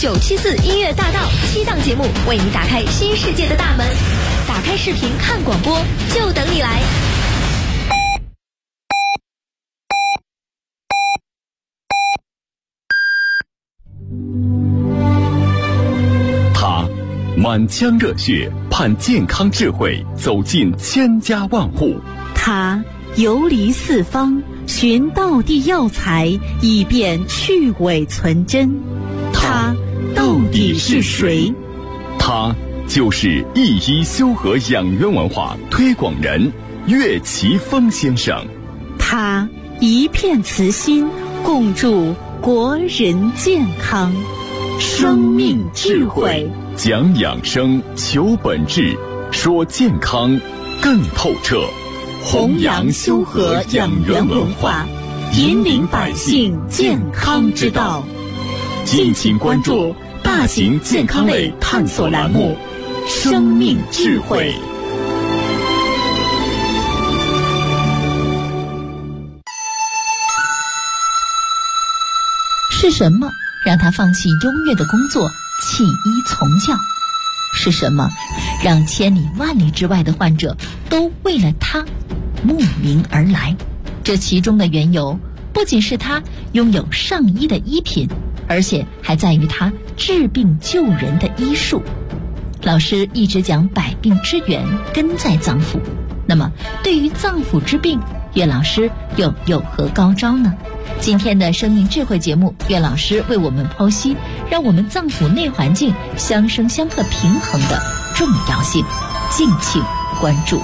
974音乐大道7档节目为你打开新世界的大门。打开视频看广播，就等你来。 他满腔热血，盼健康智慧走进千家万户。 他游离四方，寻道地药材，以便去伪存真。他到底是谁？ 他就是一医修和养元文化推广人岳奇峰先生。 他一片慈心，共筑国人健康。生命智慧， 讲养生，求本质，说健康更透彻。 弘扬修和养元文化，引领百姓健康之道。 敬请关注大型健康类探索栏目《生命智慧》。 是什么让他放弃优越的工作，弃医从教？是什么让千里万里之外的患者都为了他慕名而来？这其中的缘由，不仅是他拥有上医的医品，而且还在于他治病救人的医术。老师一直讲百病之源根在脏腑，那么对于脏腑之病，岳老师又有何高招呢？今天的生命智慧节目，岳老师为我们剖析让我们脏腑内环境相生相克平衡的重要性，敬请关注。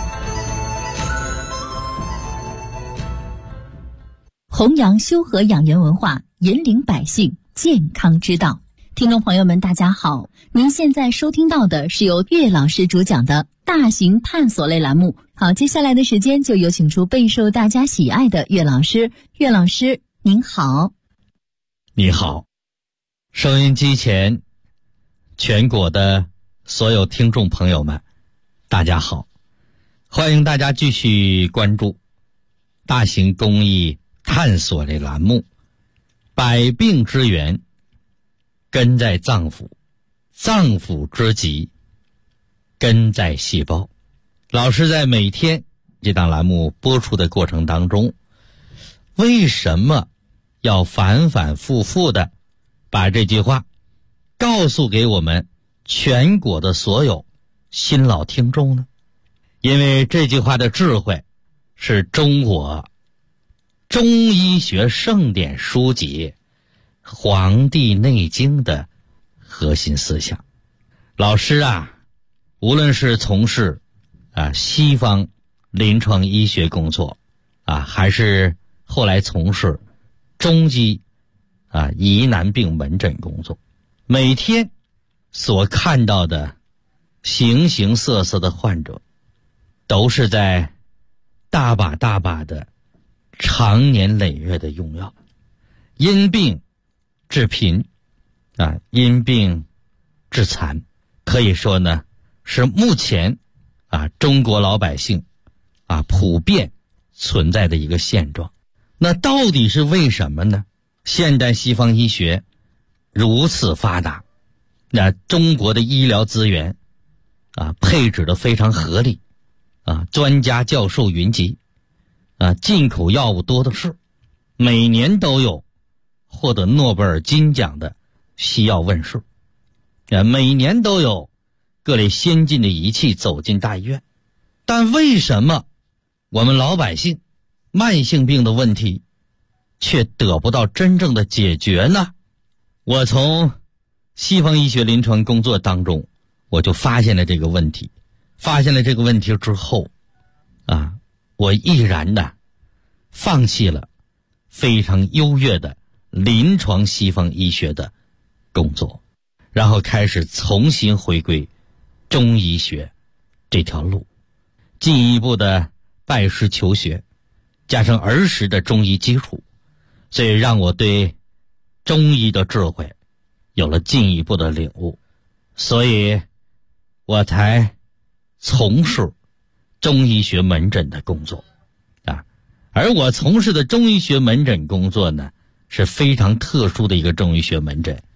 弘扬修和养元文化，引领百姓健康之道。听众朋友们大家好，您现在收听到的是由岳老师主讲的大型探索类栏目。好，接下来的时间就有请出备受大家喜爱的岳老师。岳老师您好。 你好，收音机前全国的所有听众朋友们大家好，欢迎大家继续关注大型公益探索类栏目，百病之源根在脏腑，脏腑之疾根在细胞。老师在每天这档栏目播出的过程当中，为什么要反反复复的把这句话告诉给我们全国的所有新老听众呢？因为这句话的智慧是中国中医学盛典书籍《黄帝内经》的核心思想。老师无论是从事西方临床医学工作还是后来从事中医疑难病门诊工作，每天所看到的形形色色的患者，都是在大把大把的长年累月的用药，因病致贫因病致残，可以说呢是目前中国老百姓普遍存在的一个现状。那到底是为什么呢？现代西方医学如此发达，那中国的医疗资源配置的非常合理专家教授云集进口药物多的是，每年都有获得诺贝尔金奖的西药问世每年都有各类先进的仪器走进大医院。但为什么我们老百姓慢性病的问题却得不到真正的解决呢？我从西方医学临床工作当中，我就发现了这个问题。发现了这个问题之后我毅然的放弃了非常优越的临床西方医学的工作，然后开始重新回归中医学这条路，进一步的拜师求学，加上儿时的中医基础，所以让我对中医的智慧有了进一步的领悟，所以我才从事中医学门诊的工作而我从事的中医学门诊工作呢，是非常特殊的一个中医学门诊，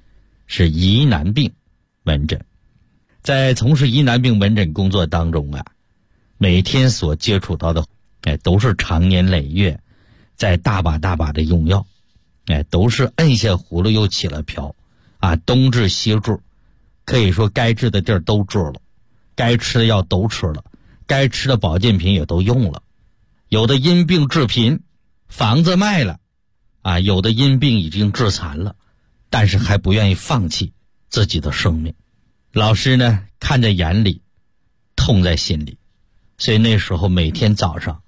是疑难病门诊。在从事疑难病门诊工作当中啊，每天所接触到的都是长年累月在大把大把的用药，都是摁下葫芦又起了瓢啊，东治西治，可以说该治的地儿都治了，该吃的药都吃了，该吃的保健品也都用了。有的因病致贫，房子卖了啊，有的因病已经致残了，但是还不愿意放弃自己的生命。老师呢，看在眼里，痛在心里，所以那时候每天早上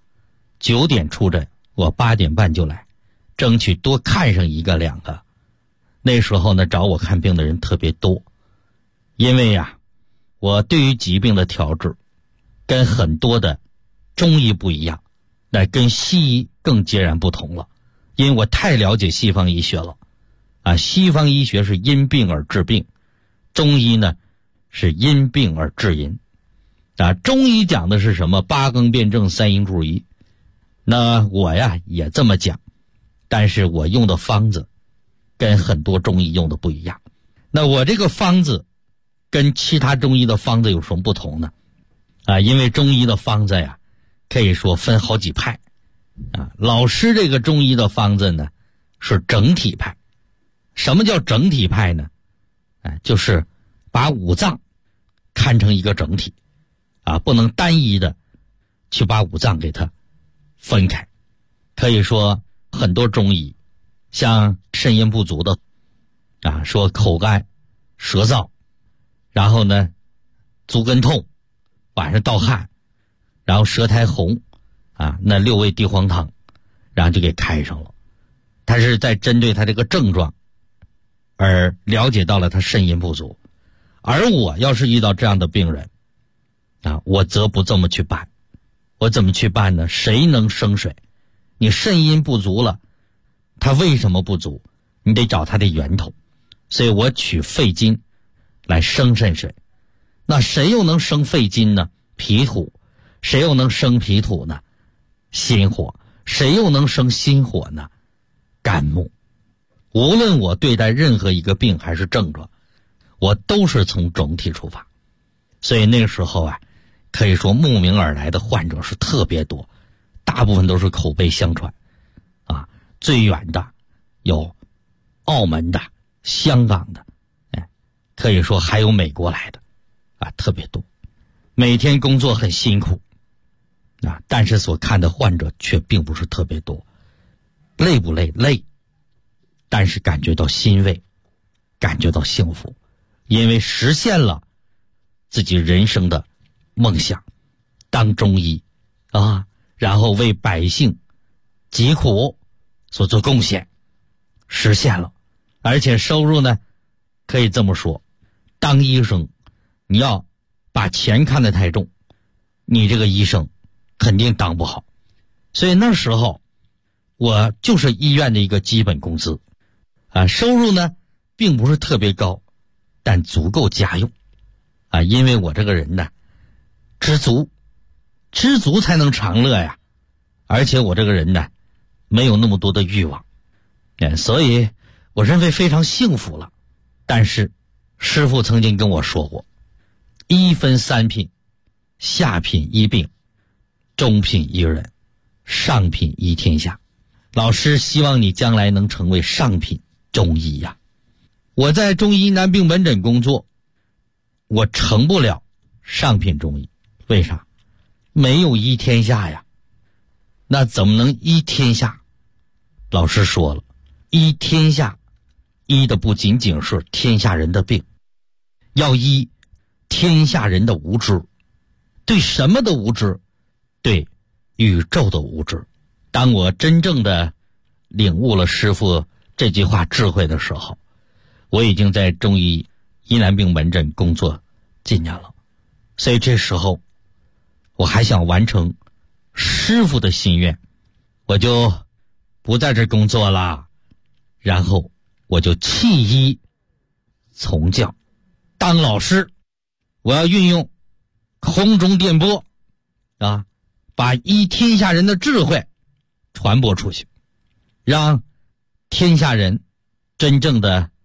9点出诊，我8点半就来，争取多看上1个2个。那时候呢，找我看病的人特别多，因为呀，我对于疾病的调治跟很多的中医不一样，那跟西医更截然不同了，因为我太了解西方医学了啊。西方医学是因病而治病，中医呢是因病而治因啊。中医讲的是什么？8纲辩证3因注意，那我呀也这么讲，但是我用的方子跟很多中医用的不一样。那我这个方子跟其他中医的方子有什么不同呢？啊，因为中医的方子呀，可以说分好几派啊。老师这个中医的方子呢，是整体派。什么叫整体派呢？就是把5脏看成一个整体啊，不能单一的去把5脏给它分开。可以说很多中医像肾阴不足的啊，说口干舌燥，然后呢足跟痛，晚上盗汗，然后舌苔红啊，那6味地黄汤，然后就给开上了。他是在针对他这个症状而了解到了他肾阴不足。而我要是遇到这样的病人啊，我则不这么去办。我怎么去办呢？谁能生水？你肾阴不足了，他为什么不足？你得找他的源头。所以我取肺金来生肾水。那谁又能生肺金呢？脾土。谁又能生脾土呢？心火。谁又能生心火呢？肝木。无论我对待任何一个病还是症状，我都是从整体出发。所以那个时候啊，可以说慕名而来的患者是特别多，大部分都是口碑相传啊，最远的有澳门的、香港的，可以说还有美国来的啊，特别多。每天工作很辛苦啊，但是所看的患者却并不是特别多。累不累？累，但是感觉到欣慰，感觉到幸福，因为实现了自己人生的梦想，当中医啊，然后为百姓疾苦所做贡献，实现了。而且收入呢，可以这么说，当医生你要把钱看得太重，你这个医生肯定当不好。所以那时候我就是医院的一个基本工资啊，收入呢并不是特别高，但足够家用啊。因为我这个人呢，知足才能长乐呀。而且我这个人呢，没有那么多的欲望，所以我认为非常幸福了。但是师父曾经跟我说过，医分3品，下品医病，中品医人，上品医天下。老师希望你将来能成为上品中医呀。我在中医难病门诊工作，我成不了上品中医。为啥？没有医天下呀。那怎么能医天下？老师说了，医天下，医的不仅仅是天下人的病，要医天下人的无知。对什么的无知？对宇宙的无知。当我真正的领悟了师父这句话智慧的时候，我已经在中医疑难病门诊工作几年了。所以这时候我还想完成师父的心愿，我就不在这工作了，然后我就弃医从教，当老师。我要运用空中电波啊，把医天下人的智慧传播出去，让天下人真正的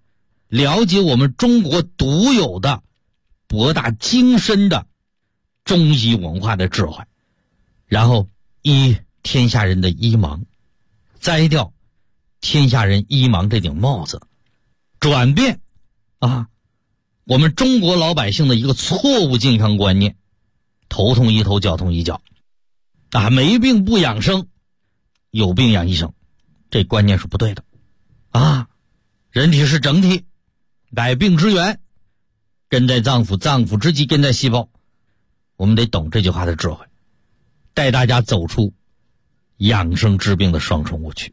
了解我们中国独有的博大精深的中医文化的智慧，然后医天下人的医盲，摘掉天下人医盲这顶帽子，转变我们中国老百姓的一个错误健康观念，头痛医头，脚痛医脚没病不养生，有病养医生，这观念是不对的人体是整体，百病之源根在脏腑，脏腑之基根在细胞，我们得懂这句话的智慧，带大家走出养生治病的双重误区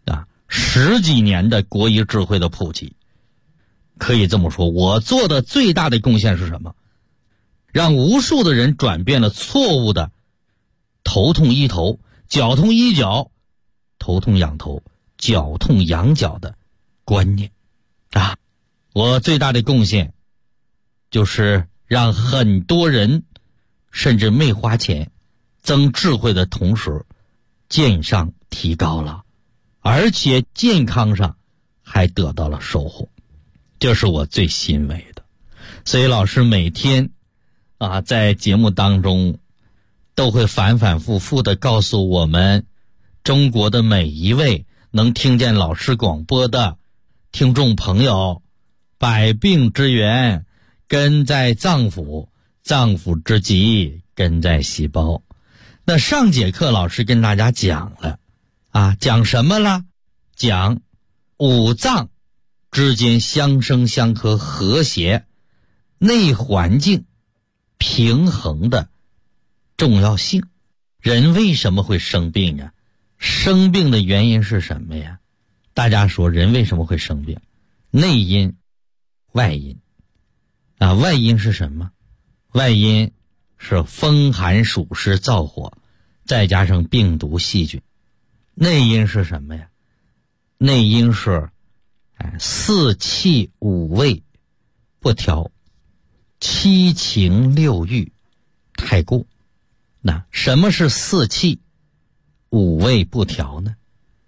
10几年的国医智慧的普及，可以这么说，我做的最大的贡献是什么？让无数的人转变了错误的头痛医头，脚痛医脚，头痛养头，脚痛养脚的观念我最大的贡献就是让很多人甚至没花钱增智慧的同时，健商提高了，而且健康上还得到了收获，这是我最欣慰的。所以老师每天在节目当中都会反反复复地告诉我们中国的每一位能听见老师广播的听众朋友，百病之源根在脏腑，脏腑之基根在细胞。那上节课老师跟大家讲了讲什么了？讲五脏之间相生相克和谐内环境平衡的重要性。人为什么会生病啊？生病的原因是什么呀？大家说人为什么会生病？内因外因外因是什么？外因是风寒暑湿燥火，再加上病毒细菌。内因是什么呀？内因是四气五味不调，七情六欲太过。那什么是四气五味不调呢？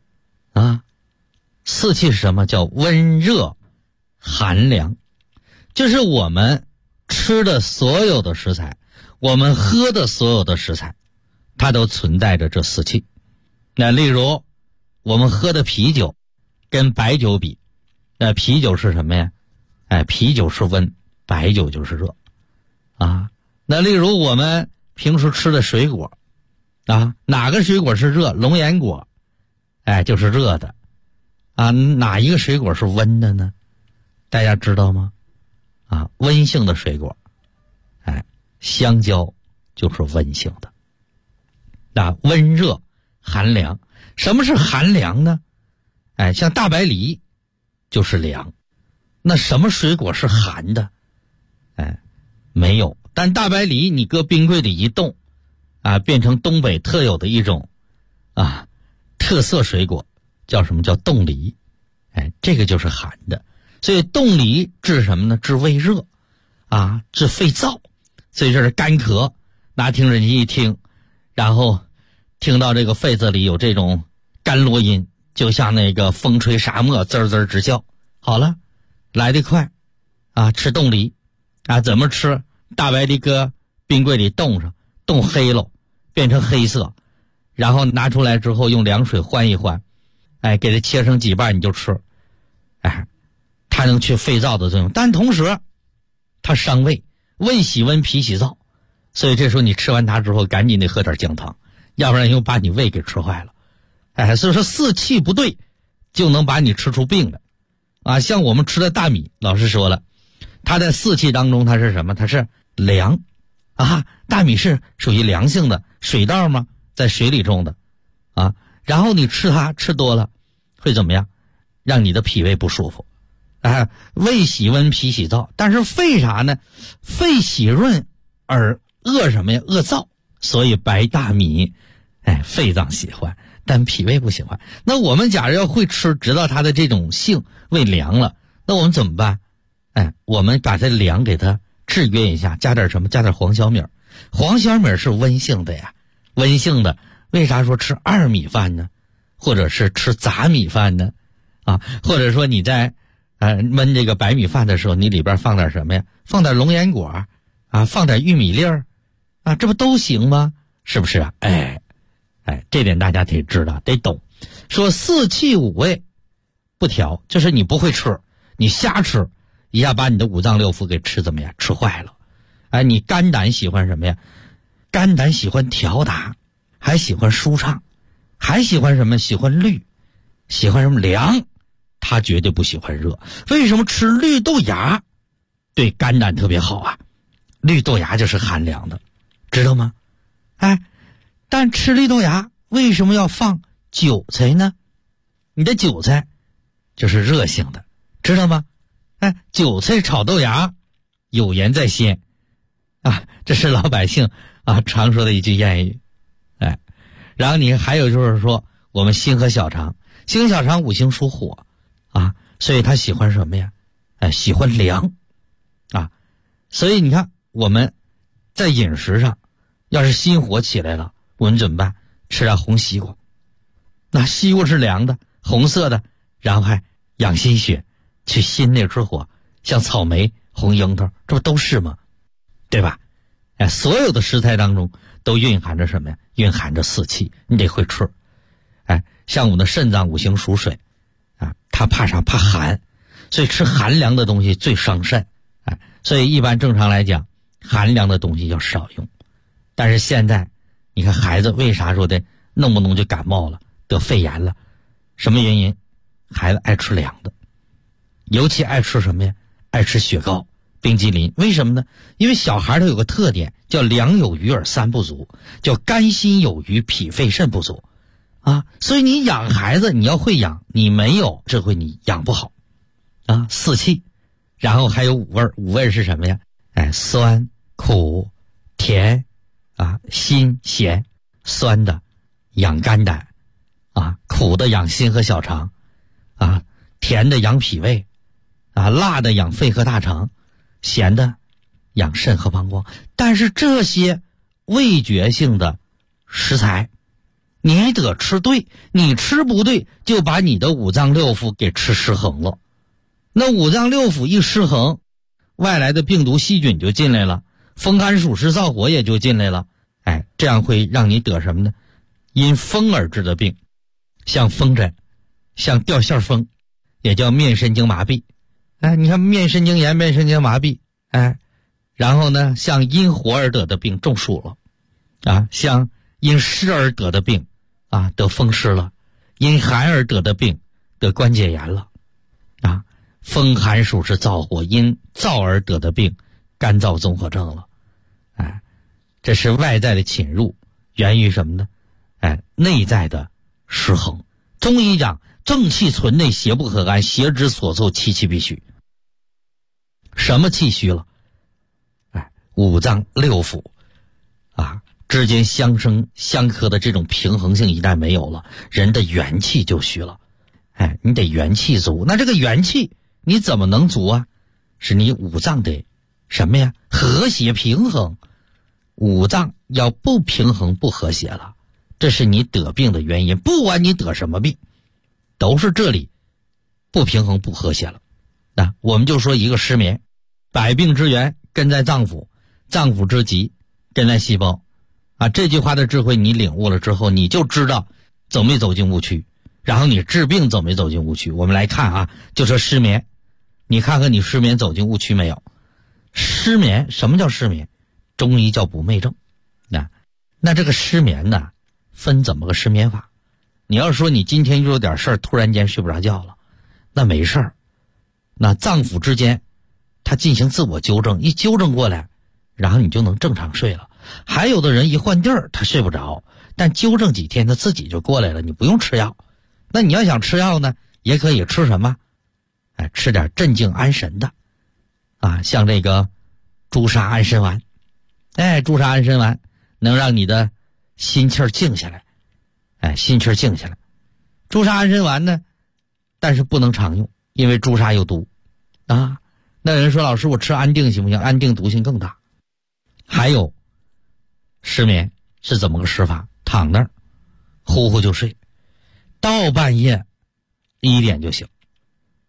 四气是什么？叫温热寒凉，就是我们吃的所有的食材，我们喝的所有的食材，它都存在着这四气。那例如我们喝的啤酒跟白酒比，那啤酒是什么呀？啤酒是温，白酒就是热那例如我们平时吃的水果哪个水果是热？龙眼果就是热的哪一个水果是温的呢？大家知道吗？温性的水果香蕉就是温性的。那温热寒凉，什么是寒凉呢？像大白梨就是凉。那什么水果是寒的？没有。但大白梨你搁冰柜里一冻变成东北特有的一种特色水果，叫什么？叫冻梨。这个就是寒的。所以冻梨治什么呢？治胃热治肺燥。所以这是干咳，拿听诊器一听，然后听到这个肺子里有这种干啰音，就像那个风吹沙漠滋滋直叫。好了，来得快吃冻梨怎么吃？大白梨搁冰柜里冻上，冻黑了，变成黑色，然后拿出来之后用凉水换一换，给它切成几瓣你就吃。它能去肺燥的作用，但同时它伤胃，胃喜温脾喜燥，所以这时候你吃完它之后赶紧得喝点姜汤，要不然又把你胃给吃坏了。所以说四气不对就能把你吃出病来像我们吃的大米，老师说了，它在四气当中它是什么？它是凉大米是属于凉性的水稻嘛，在水里种的然后你吃它吃多了会怎么样？让你的脾胃不舒服胃喜温脾喜燥。但是肺啥呢？肺喜润而恶什么呀？恶燥。所以白大米肺脏喜欢，但脾胃不喜欢。那我们假如要会吃，知道它的这种性，胃凉了，那我们怎么办？我们把这凉给它制约一下，加点什么？加点黄小米。黄小米是温性的呀，温性的。为啥说吃二米饭呢？或者是吃杂米饭呢？或者说你在焖这个白米饭的时候，你里边放点什么呀？放点龙眼果啊，放点玉米粒儿啊，这不都行吗？是不是啊？这点大家得知道，得懂。说四气五味不调，就是你不会吃，你瞎吃，一下把你的五脏六腑给吃怎么样？吃坏了。你肝胆喜欢什么呀？肝胆喜欢调达，还喜欢舒畅，还喜欢什么？喜欢绿，喜欢什么凉？他绝对不喜欢热。为什么吃绿豆芽对肝胆特别好啊？绿豆芽就是寒凉的，知道吗？但吃绿豆芽为什么要放韭菜呢？你的韭菜就是热性的，知道吗？韭菜炒豆芽，有盐在先这是老百姓常说的一句谚语。然后你还有就是说，我们心和小肠五行属火所以他喜欢什么呀？喜欢凉所以你看我们在饮食上，要是心火起来了，我们怎么办？吃点红西瓜，那西瓜是凉的，红色的，然后还养心血，去心那之火，像草莓、红樱桃，这不都是吗？对吧？所有的食材当中都蕴含着什么呀？蕴含着四气，你得会吃。像我们的肾脏五行属水它怕啥？怕寒，所以吃寒凉的东西最伤肾。所以一般正常来讲，寒凉的东西要少用。但是现在你看孩子为啥说的弄不弄就感冒了，得肺炎了？什么原因？孩子爱吃凉的，尤其爱吃什么呀？爱吃雪糕、冰激凌。为什么呢？因为小孩他有个特点，叫凉有余而三不足，叫肝心有余，脾肺肾不足所以你养孩子你要会养，你没有这会你养不好四气。然后还有五味，五味是什么呀？酸、苦、甜辛、咸。酸的养肝胆苦的养心和小肠甜的养脾胃辣的养肺和大肠，咸的养肾和膀胱。但是这些味觉性的食材你得吃对，你吃不对就把你的五脏六腑给吃失衡了。那五脏六腑一失衡，外来的病毒细菌就进来了，风寒暑湿燥火也就进来了。这样会让你得什么呢？因风而致的病，像风疹，像掉线风，也叫面神经麻痹。你看面神经炎、面神经麻痹。然后呢，像因火而得的病，中暑了像因湿而得的病得风湿了，因寒而得的病得关节炎了风寒暑湿燥火，因燥而得的病，干燥综合症了。这是外在的侵入，源于什么呢？内在的失衡。中医讲正气存内，邪不可干，邪之所凑，气气必虚。什么气虚了？五脏六腑之间相生相克的这种平衡性一旦没有了，人的元气就虚了。你得元气足，那这个元气你怎么能足啊？是你五脏得什么呀？和谐平衡。五脏要不平衡不和谐了，这是你得病的原因。不管你得什么病，都是这里不平衡不和谐了。我们就说一个失眠，百病之源根在脏腑，脏腑之疾根在细胞这句话的智慧你领悟了之后，你就知道走没走进误区，然后你治病走没走进误区。我们来看就说失眠，你看看你失眠走进误区没有？失眠，什么叫失眠？中医叫不寐症。那这个失眠呢，分怎么个失眠法？你要说你今天遇到点事儿，突然间睡不着觉了，那没事儿，那脏腑之间它进行自我纠正，一纠正过来，然后你就能正常睡了。还有的人一换地儿他睡不着，但纠正几天他自己就过来了，你不用吃药。那你要想吃药呢，也可以吃什么？吃点镇静安神的像这个朱砂安神丸。朱砂安神丸能让你的心气儿静下来，心气儿静下来。朱砂安神丸呢，但是不能常用，因为朱砂有毒那人说老师我吃安定行不行？安定毒性更大。还有失眠是怎么个失法？躺那儿呼呼就睡，到半夜1点就醒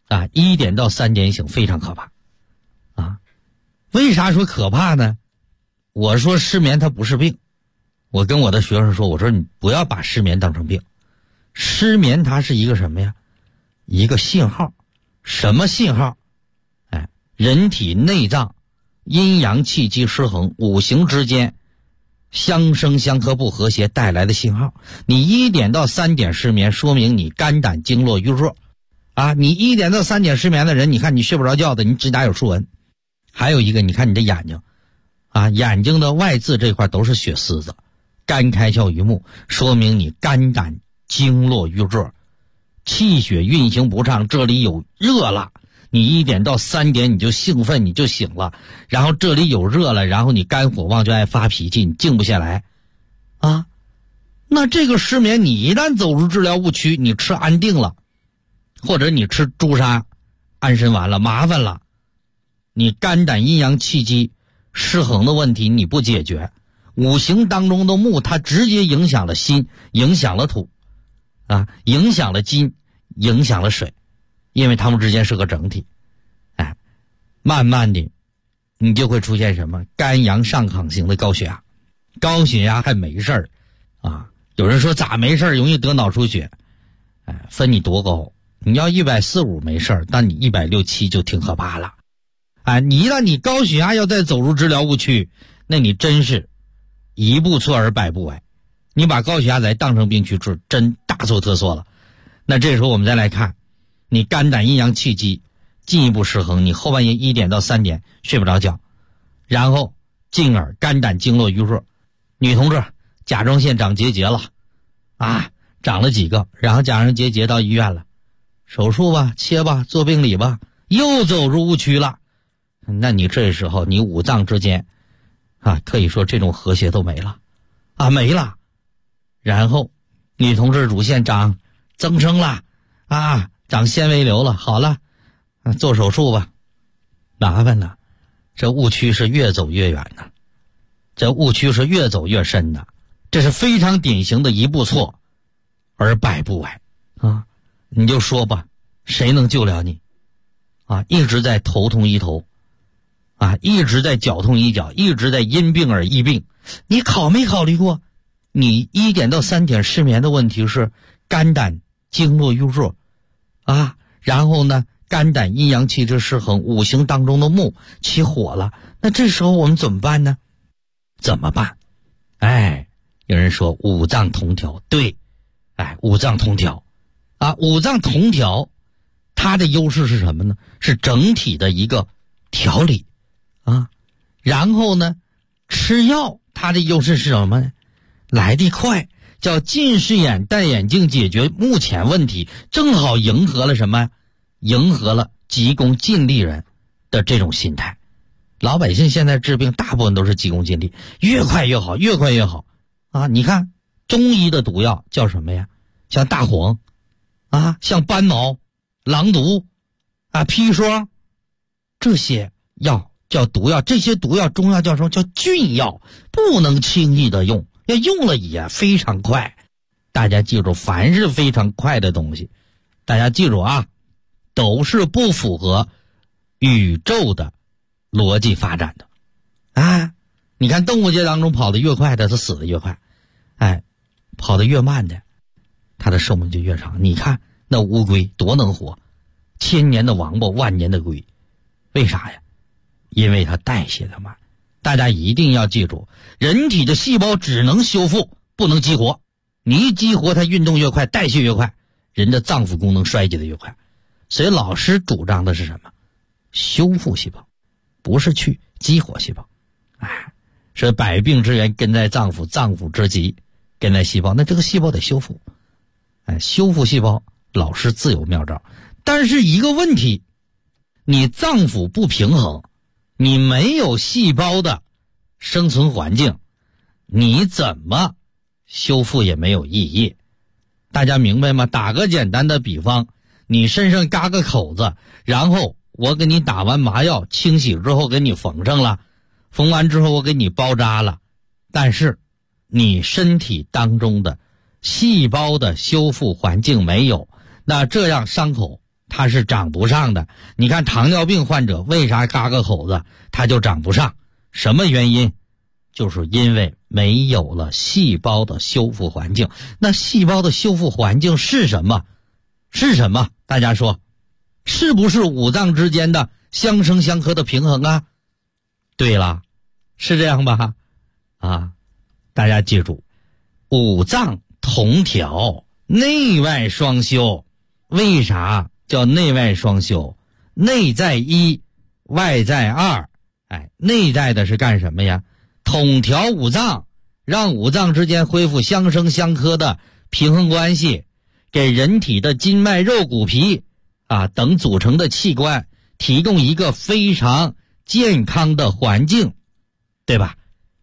啊，1点到3点醒非常可怕啊。为啥说可怕呢？我说失眠它不是病，我跟我的学生说，我说你不要把失眠当成病，失眠它是一个什么呀？一个信号。什么信号？人体内脏阴阳气机失衡，五行之间相生相克不和谐带来的信号。你1点到3点失眠，说明你肝胆经络淤弱啊。你1点到3点失眠的人，你看你睡不着觉的，你指甲有竖纹。还有一个，你看你的眼睛啊，眼睛的外眦这块都是血丝子，肝开窍于目，说明你肝胆经络淤弱，气血运行不畅，这里有热了，你1点到3点你就兴奋，你就醒了，然后这里有热了，然后你肝火旺就爱发脾气，你静不下来啊。那这个失眠你一旦走入治疗误区，你吃安定了，或者你吃朱砂安神丸了，麻烦了，你肝胆阴阳气机失衡的问题你不解决，五行当中的木它直接影响了心，影响了土啊，影响了金，影响了水，因为它们之间是个整体。慢慢的你就会出现什么肝阳上亢型的高血压。高血压还没事儿啊，有人说咋没事儿，容易得脑出血。分你多高，你要145没事儿，但你160、170就挺可怕了。你一旦你高血压要再走入治疗误区，那你真是一步错而百步歪，你把高血压再当成病去治，真大错特错了。那这时候我们再来看，你肝胆阴阳气机进一步失衡，你后半夜1点到3点睡不着觉，然后进而肝胆经络淤弱。女同志甲状腺长结节了啊，长了几个，然后甲状腺结节到医院了，手术吧，切吧，做病理吧，又走入误区了。那你这时候你五脏之间啊，可以说这种和谐都没了啊，没了。然后女同志乳腺长增生了啊，长纤维瘤了，好了，做手术吧，麻烦了。这误区是越走越远的，这误区是越走越深的，这是非常典型的一步错而百步歪啊！你就说吧，谁能救了你啊？一直在头痛医头啊，一直在脚痛医脚，一直在因病而医病。你没考虑过，你1点到3点失眠的问题是肝胆经络淤弱啊，然后呢肝胆阴阳气质失衡，五行当中的木起火了，那这时候我们怎么办呢？怎么办？有人说五脏同调，对，五脏同调啊，五脏同调它的优势是什么呢？是整体的一个调理啊。然后呢吃药它的优势是什么呢？来得快，叫近视眼戴眼镜解决目前问题，正好迎合了什么？迎合了急功近利人的这种心态。老百姓现在治病大部分都是急功近利，越快越好，越快越好啊！你看中医的毒药叫什么呀？像大黄啊，像斑毛、狼毒啊、砒霜，这些药叫毒药。这些毒药中药叫什么？叫菌药，不能轻易的用，要用了也非常快。大家记住，凡是非常快的东西，大家记住啊，都是不符合宇宙的逻辑发展的啊！你看动物界当中跑得越快的，它死得越快，跑得越慢的，它的寿命就越长。你看那乌龟多能活，1000年的王八，万年的龟，为啥呀？因为它代谢的慢。大家一定要记住，人体的细胞只能修复，不能激活。你一激活，它运动越快，代谢越快，人的脏腑功能衰竭的越快。所以老师主张的是什么？修复细胞，不是去激活细胞。说百病之源根在脏腑，脏腑之疾根在细胞，那这个细胞得修复。修复细胞，老师自有妙招。但是一个问题，你脏腑不平衡，你没有细胞的生存环境，你怎么修复也没有意义。大家明白吗？打个简单的比方，你身上嘎个口子，然后我给你打完麻药清洗之后给你缝上了，缝完之后我给你包扎了，但是你身体当中的细胞的修复环境没有，那这样伤口它是长不上的。你看糖尿病患者为啥嘎个口子它就长不上？什么原因？就是因为没有了细胞的修复环境。那细胞的修复环境是什么？是什么？大家说，是不是五脏之间的相生相克的平衡啊？对了，是这样吧？啊，大家记住，五脏同调，内外双修。为啥叫内外双修？内在一，外在二。内在的是干什么呀？统调五脏，让五脏之间恢复相生相克的平衡关系，给人体的筋脉肉骨皮等组成的器官提供一个非常健康的环境，对吧？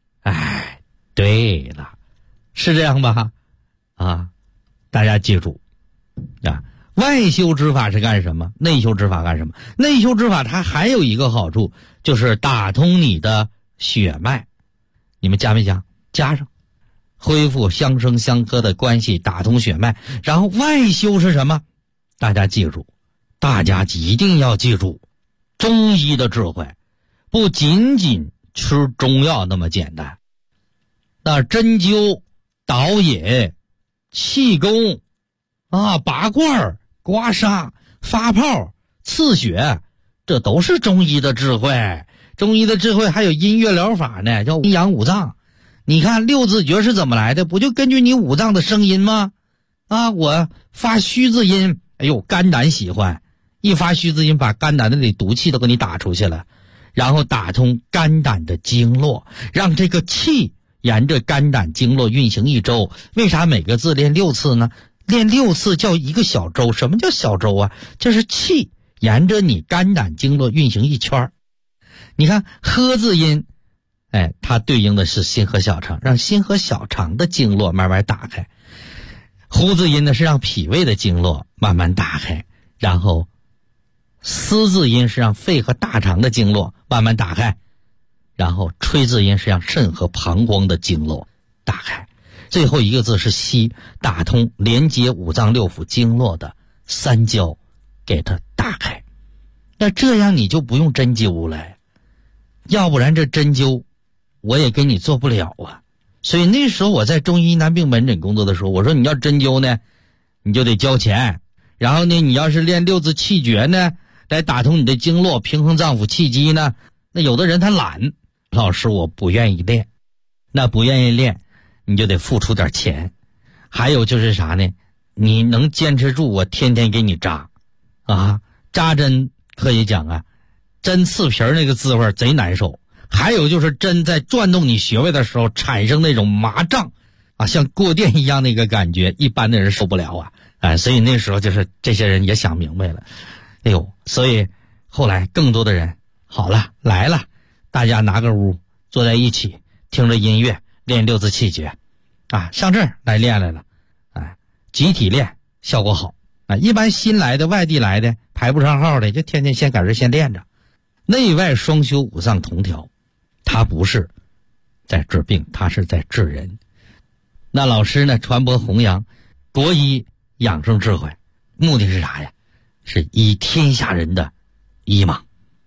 对了，是这样吧？大家记住外修之法是干什么？内修之法干什么？内修之法它还有一个好处，就是打通你的血脉。你们加没加？加上，恢复相生相克的关系，打通血脉。然后外修是什么？大家记住，大家一定要记住，中医的智慧不仅仅吃中药那么简单。那针灸、导引、气功拔罐、刮痧、发泡、刺血，这都是中医的智慧。中医的智慧还有音乐疗法呢，叫阴阳五脏。你看六字诀是怎么来的？不就根据你五脏的声音吗？我发虚字音，肝胆喜欢，一发虚字音把肝胆的里毒气都给你打出去了，然后打通肝胆的经络，让这个气沿着肝胆经络运行一周。为啥每个字练6次呢？练6次叫一个小周。什么叫小周啊？就是气沿着你肝胆经络运行一圈。你看呵字音，它对应的是心和小肠，让心和小肠的经络慢慢打开。呼字音呢是让脾胃的经络慢慢打开，然后思字音是让肺和大肠的经络慢慢打开，然后吹字音是让肾和膀胱的经络打开，最后一个字是息，打通连接五脏六腑经络的三焦，给它打开。那这样你就不用针灸了，要不然这针灸我也给你做不了啊。所以那时候我在中医男病门诊工作的时候，我说你要针灸呢你就得交钱，然后呢你要是练6字气诀呢来打通你的经络，平衡脏腑气机呢，那有的人他懒，老师我不愿意练，那不愿意练你就得付出点钱。还有就是啥呢，你能坚持住我天天给你扎扎针可以讲针刺皮那个滋味贼难受。还有就是针在转动你穴位的时候产生那种麻胀像过电一样那个感觉，一般的人受不了所以那时候就是这些人也想明白了，所以后来更多的人好了来了，大家拿个屋坐在一起，听着音乐练6字气诀上这儿来练来了集体练效果好一般新来的外地来的排不上号的就天天先搁这先练着。内外双修，五脏同调，它不是在治病，它是在治人。那老师呢传播弘扬国医养生智慧，目的是啥呀？是医天下人的医盲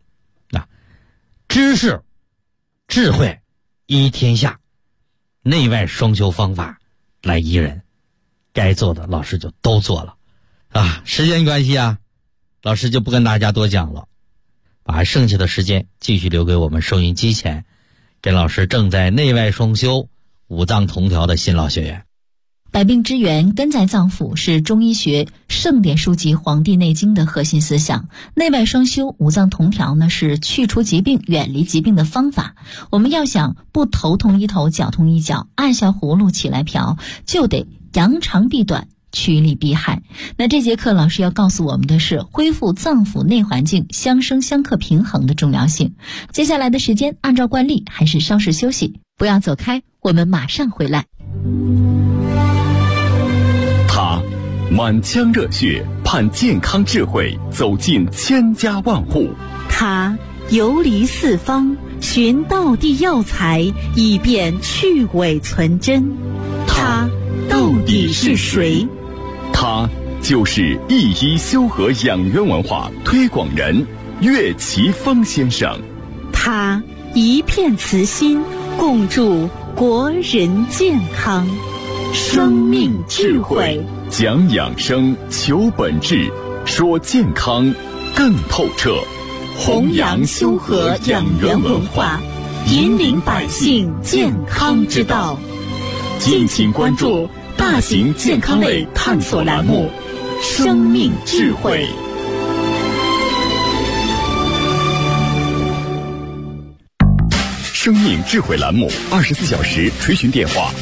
知识智慧医天下，内外双修方法来医人，该做的老师就都做了时间关系老师就不跟大家多讲了，把剩下的时间继续留给我们收音机前跟老师正在内外双修五脏同调的新老学员。 百病之源根在脏腑，是中医学圣典书籍《黄帝内经》的核心思想。内外双修，五脏同调呢，是去除疾病、远离疾病的方法。我们要想不头痛医头，脚痛医脚，按下葫芦起来瓢，就得扬长避短，趋利避害。那这节课老师要告诉我们的是恢复脏腑内环境相生相克平衡的重要性。接下来的时间按照惯例还是稍事休息，不要走开，我们马上回来。 他满腔热血盼健康智慧走进千家万户， 他游离四方寻道地药材以便去伪存真，他到底是谁？ 他就是一一修和养元文化推广人岳奇峰先生。 他一片慈心，共筑国人健康。生命智慧， 讲养生，求本质，说健康更透彻。 弘扬修和养元文化，引领百姓健康之道。敬请关注大型健康类探索栏目《生命智慧》。 生命智慧栏目24小时垂询电话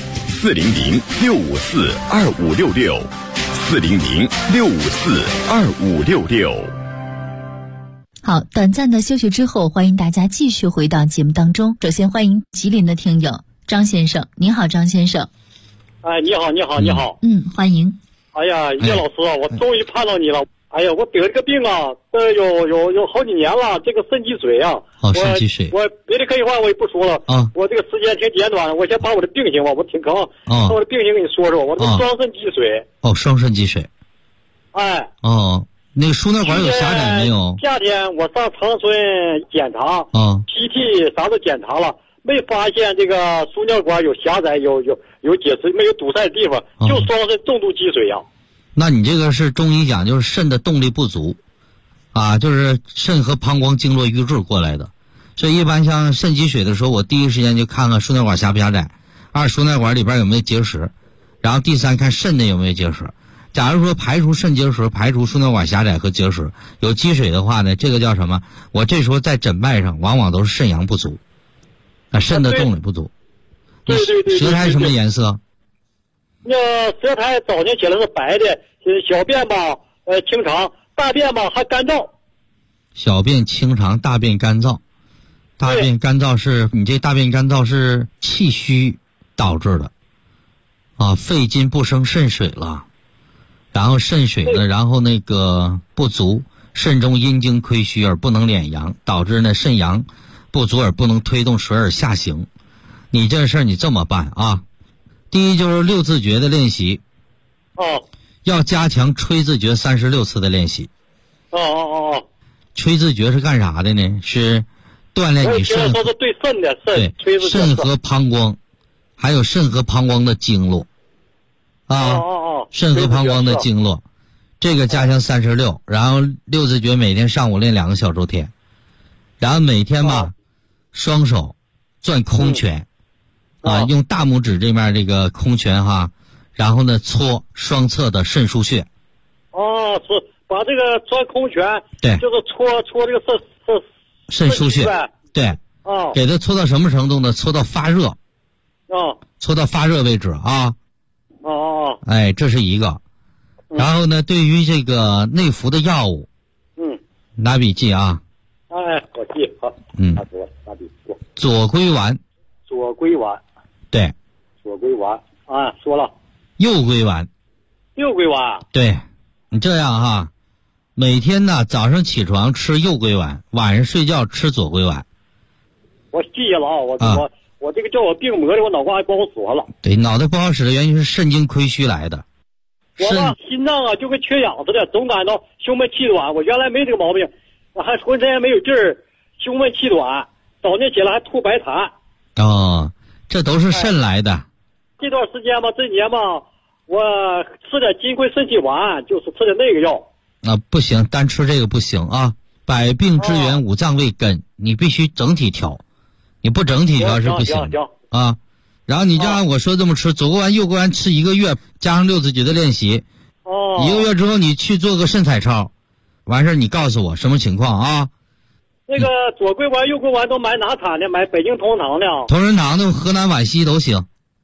：400-654-2566，400-654-2566。 好，短暂的休息之后，欢迎大家继续回到节目当中。首先欢迎吉林的听友张先生，您好，张先生。 哎，你好。 欢迎。 哎呀，岳老师，我终于盼到你了。哎呀，我得这个病啊，有好几年了，这个肾积水啊。 肾积水。 我别的废话我也不说了啊。 我这个时间挺简短，我先把我的病情吧，我挺坑。把我的病情给你说说，我这个双肾积水。 双肾积水。 哎。 那个输尿管有狭窄没有？ 夏天我上长春检查，PT 啥都检查了，没发现这个输尿管有狭窄，有结石，没有堵塞的地方，就双肾重度积水呀。 那你这个是中医讲，就是肾的动力不足，就是肾和膀胱经络瘀滞过来的。所以一般像肾积水的时候，我第一时间就看看输尿管狭不狭窄，二输尿管里边有没有结石，然后第三看肾内有没有结石。假如说排除肾结石，排除输尿管狭窄和结石，有积水的话呢，这个叫什么？我这时候在诊脉上往往都是肾阳不足，肾的动力不足。 对。 舌苔什么颜色？ 那舌苔早晨起来是白的，小便吧清长，大便吧还干燥。 小便清长，大便干燥。大便干燥是你这大便干燥是气虚导致的肺筋不生肾水了。然后肾水呢，然后那个不足，肾中阴经亏虚而不能敛阳，导致呢肾阳不足而不能推动水而下行。你这事儿你这么办啊？第一就是六字诀的练习，要加强吹字诀36次的练习。吹字诀是干啥的呢？是锻炼你肾， 说是对肾的对肾和膀胱，还有肾和膀胱的经络。肾和膀胱的经络，这个加强36，然后六字诀每天上午练2个小周天，然后每天吧，双手攥空拳，用大拇指这面这个空拳然后呢搓双侧的肾腧穴。 是把这个攥空拳， 对， 就是搓这个肾腧穴，对，给它搓到什么程度呢？搓到发热，搓到发热为止啊。这是一个。然后呢，对于这个内服的药物，拿笔记啊。 我记好。拿笔记。 左归丸。 对。 左归丸说了。 右归丸。对，你这样每天呢早上起床吃右归丸，晚上睡觉吃左归丸。 我记下了我这个叫我病魔的，我脑瓜还不好使了。对， 脑袋不好使的原因是肾经亏虚来的。 我心脏就跟缺氧似的，总感到胸闷气短。我原来没这个毛病，我还浑身也没有劲儿，胸闷气短，早晨起来还吐白痰。 这都是肾来的。 这段时间吧，这年吧，我吃点金匮肾气丸，就是吃的那个药。 不行，单吃这个不行啊！百病之源，五脏为根，你必须整体调。你不整体调是不行啊。然后你就按我说这么吃，左归丸右归丸吃1个月，加上六字诀的练习，1个月之后你去做个肾彩超，完事儿你告诉我什么情况啊？ 那个左归丸右归丸都买哪产的？买北京同仁堂的。 同仁堂的、河南皖西都行。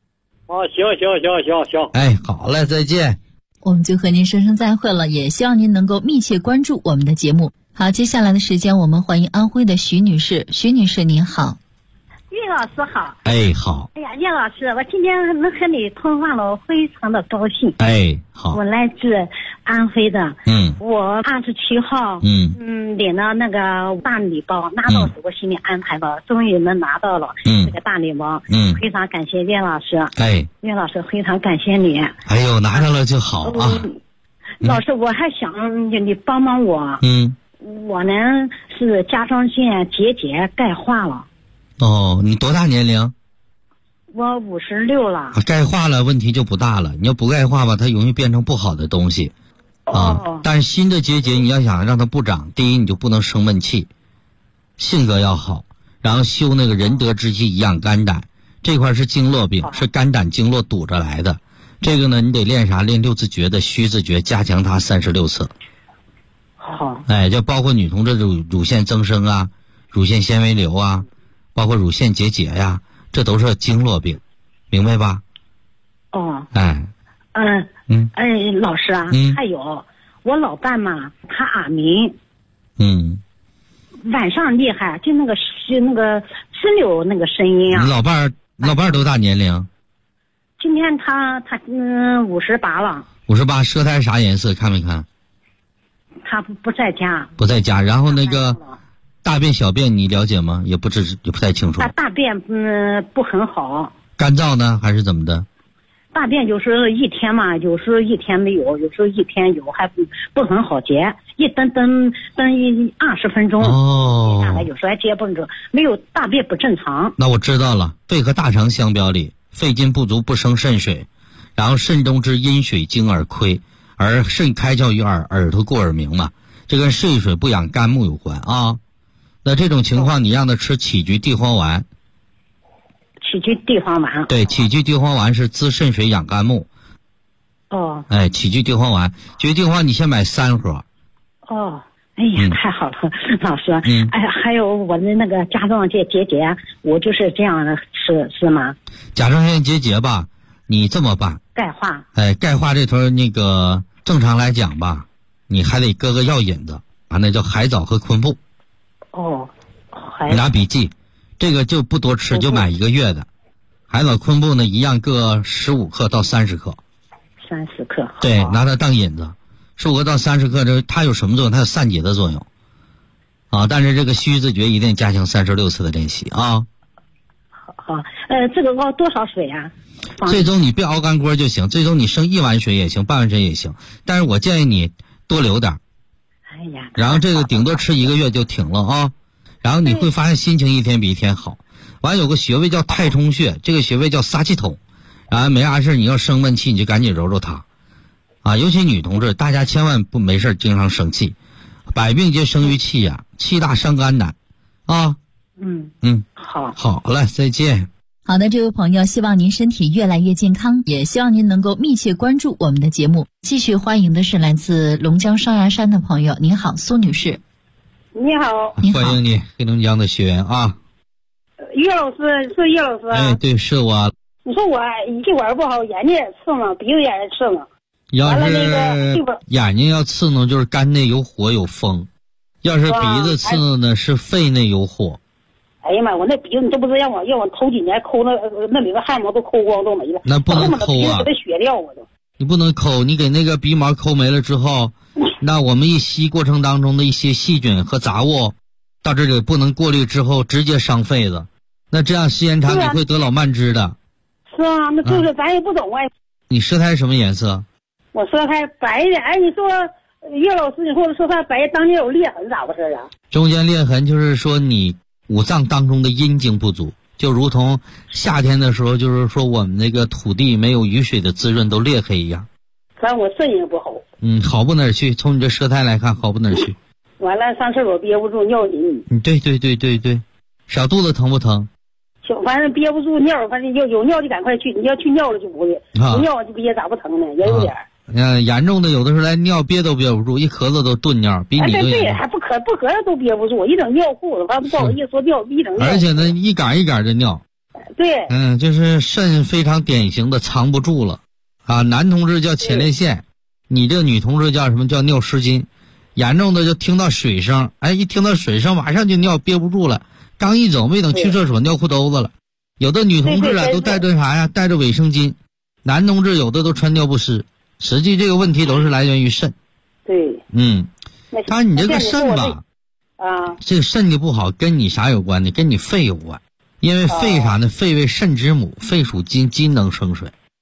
行。 好嘞，再见。 我们就和您说声再会了，也希望您能够密切关注我们的节目。好，接下来的时间我们欢迎安徽的徐女士。徐女士您好。 岳老师好。 好。 哎呀，岳老师，我今天能和你通话了，我非常的高兴。 好。 我来自安徽的。我27号。领了那个大礼包，拿到时我心里安排了，终于能拿到了这个大礼包。非常感谢岳老师。岳老师非常感谢你。 拿到了就好啊。 老师，我还想你帮帮我。我呢是甲状腺结节钙化了。 哦，你多大年龄？ 我56了。 钙化了问题就不大了，你要不钙化吧，它容易变成不好的东西。但是新的结节你要想让它不长，第一你就不能生闷气，性格要好，然后修那个仁德之气，以养肝胆。这块是经络病，是肝胆经络堵着来的。这个呢，你得练啥？练六字诀的虚字诀，加强它36次。 好。 就包括女同志乳腺增生啊，乳腺纤维瘤啊，包括乳腺结节呀，这都是经络病，明白吧？ 老师啊，还有我老伴嘛，他耳鸣。晚上厉害，就那个直流那个声音啊。 你老伴多大年龄？ 今天他58了。 58，舌苔啥颜色？看没看？ 他不在家。 不在家，然后那个大便小便你了解吗？也不太清楚。 他大便不很好。 干燥呢还是怎么的？ 大便有时候一天嘛，有时候一天没有，有时候一天有，还不很好结，一等20分钟。下来有时候还结不住，没有大便不正常。 那我知道了，肺和大肠相表里，肺金不足不生肾水，然后肾中之阴水精而亏，而肾开窍于耳，耳朵过耳鸣嘛，这跟肾水不养肝木有关啊。那这种情况你让他吃杞菊地黄丸。 杞菊地黄丸。 对，杞菊地黄丸是滋肾水养肝木。杞菊地黄丸，杞菊地黄丸你先买3盒。 哎呀，太好了，老师。还有我的那个甲状腺结节，我就是这样的吃是吗？ 甲状腺结节吧，你这么办。 钙化。 钙化这头那个正常来讲吧，你还得搁个药引子，那叫海藻和昆布。你拿笔记。这个就不多吃，就买1个月的。海藻昆布呢，一样各15克到30克。 30克。 对，拿它当引子，15克到30克，它有什么作用？它有散结的作用。但是这个虚字诀一定加强36次的练习啊。 好，这个熬多少水啊？ 最终你别熬干锅就行，最终你剩1碗水也行，半碗水也行。但是我建议你多留点。然后这个顶多吃1个月就停了啊。然后你会发现心情一天比一天好。完有个穴位叫太冲穴，这个穴位叫撒气筒。然后没啥事你要生闷气你就赶紧揉揉它。尤其女同志，大家千万不没事经常生气，百病皆生于气呀，气大伤肝胆啊。好了，再见。 好的，这位朋友，希望您身体越来越健康，也希望您能够密切关注我们的节目。继续欢迎的是来自龙江双鸭山的朋友，您好，苏女士。 你好。 欢迎你，黑龙江的学员啊。 岳老师是岳老师。 对，是我。 你说我气管不好，眼睛也刺挠，鼻子也刺挠。 要是眼睛要刺挠，就是肝内有火有风；要是鼻子刺挠呢，是肺内有火。 哎呀妈！我那鼻子，你这不是让我头几年抠那里的汗毛都抠光都没了。 那不能抠啊！ 给它血掉我都。 你不能抠，你给那个鼻毛抠没了之后，那我们一吸过程当中的一些细菌和杂物，到这里不能过滤之后，直接伤肺子。那这样时间长你会得老慢支的。 是啊，那就是咱也不懂啊。 你舌苔什么颜色？ 我舌苔白的。哎，你说岳老师，你说我舌苔白，当年有裂痕咋回事啊？ 中间裂痕就是说你五脏当中的阴经不足，就如同夏天的时候，就是说我们那个土地没有雨水的滋润都裂黑一样。 反正我肾也不好。 好不哪儿去？从你这舌苔来看，好不哪儿去？ 完了，上厕所憋不住尿紧。 对，小肚子疼不疼？ 反正憋不住尿，反正有尿就赶快去，你要去尿了就不会，不尿就憋咋不疼呢？也有点。 严重的有的时候来尿憋都憋不住，一咳嗽都顿尿，比你对，还不咳嗽都憋不住，一整尿裤子，反正不好意思说尿，一整尿。 而且呢，一杆一杆的尿。 对。 就是肾非常典型的藏不住了，男同志叫前列腺，你这女同志叫什么？叫尿失禁。严重的就听到水声，一听到水声马上就尿憋不住了。刚一走，没等去厕所，尿裤兜子了。有的女同志都带着啥呀？带着卫生巾。男同志有的都穿尿不湿。实际这个问题都是来源于肾。 对。 但是你这个肾吧，这个肾的不好跟你啥有关呢？跟你肺有关。因为肺啥呢？肺为肾之母，肺属金，金能生水。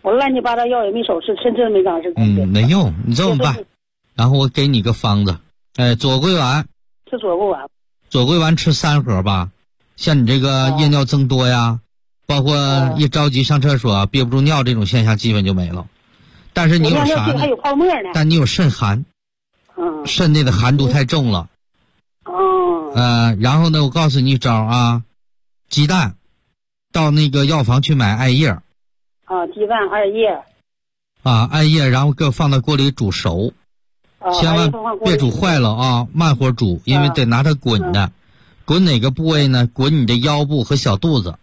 我乱七八糟药也没少吃，吃这没长事。 没用，你这么办，然后我给你个方子，左归丸。 吃左归丸。 左归丸吃3盒吧。像你这个夜尿增多呀，包括一着急上厕所憋不住尿这种现象基本就没了。但是你有啥呢？ 还有泡沫呢。 但你有肾寒。肾内的寒度太重了。然后呢，我告诉你一招啊，鸡蛋，到那个药房去买艾叶。 鸡蛋艾叶。 艾叶，然后给我放到锅里煮熟，千万别煮坏了啊，慢火煮，因为得拿它滚的。滚哪个部位呢？滚你的腰部和小肚子。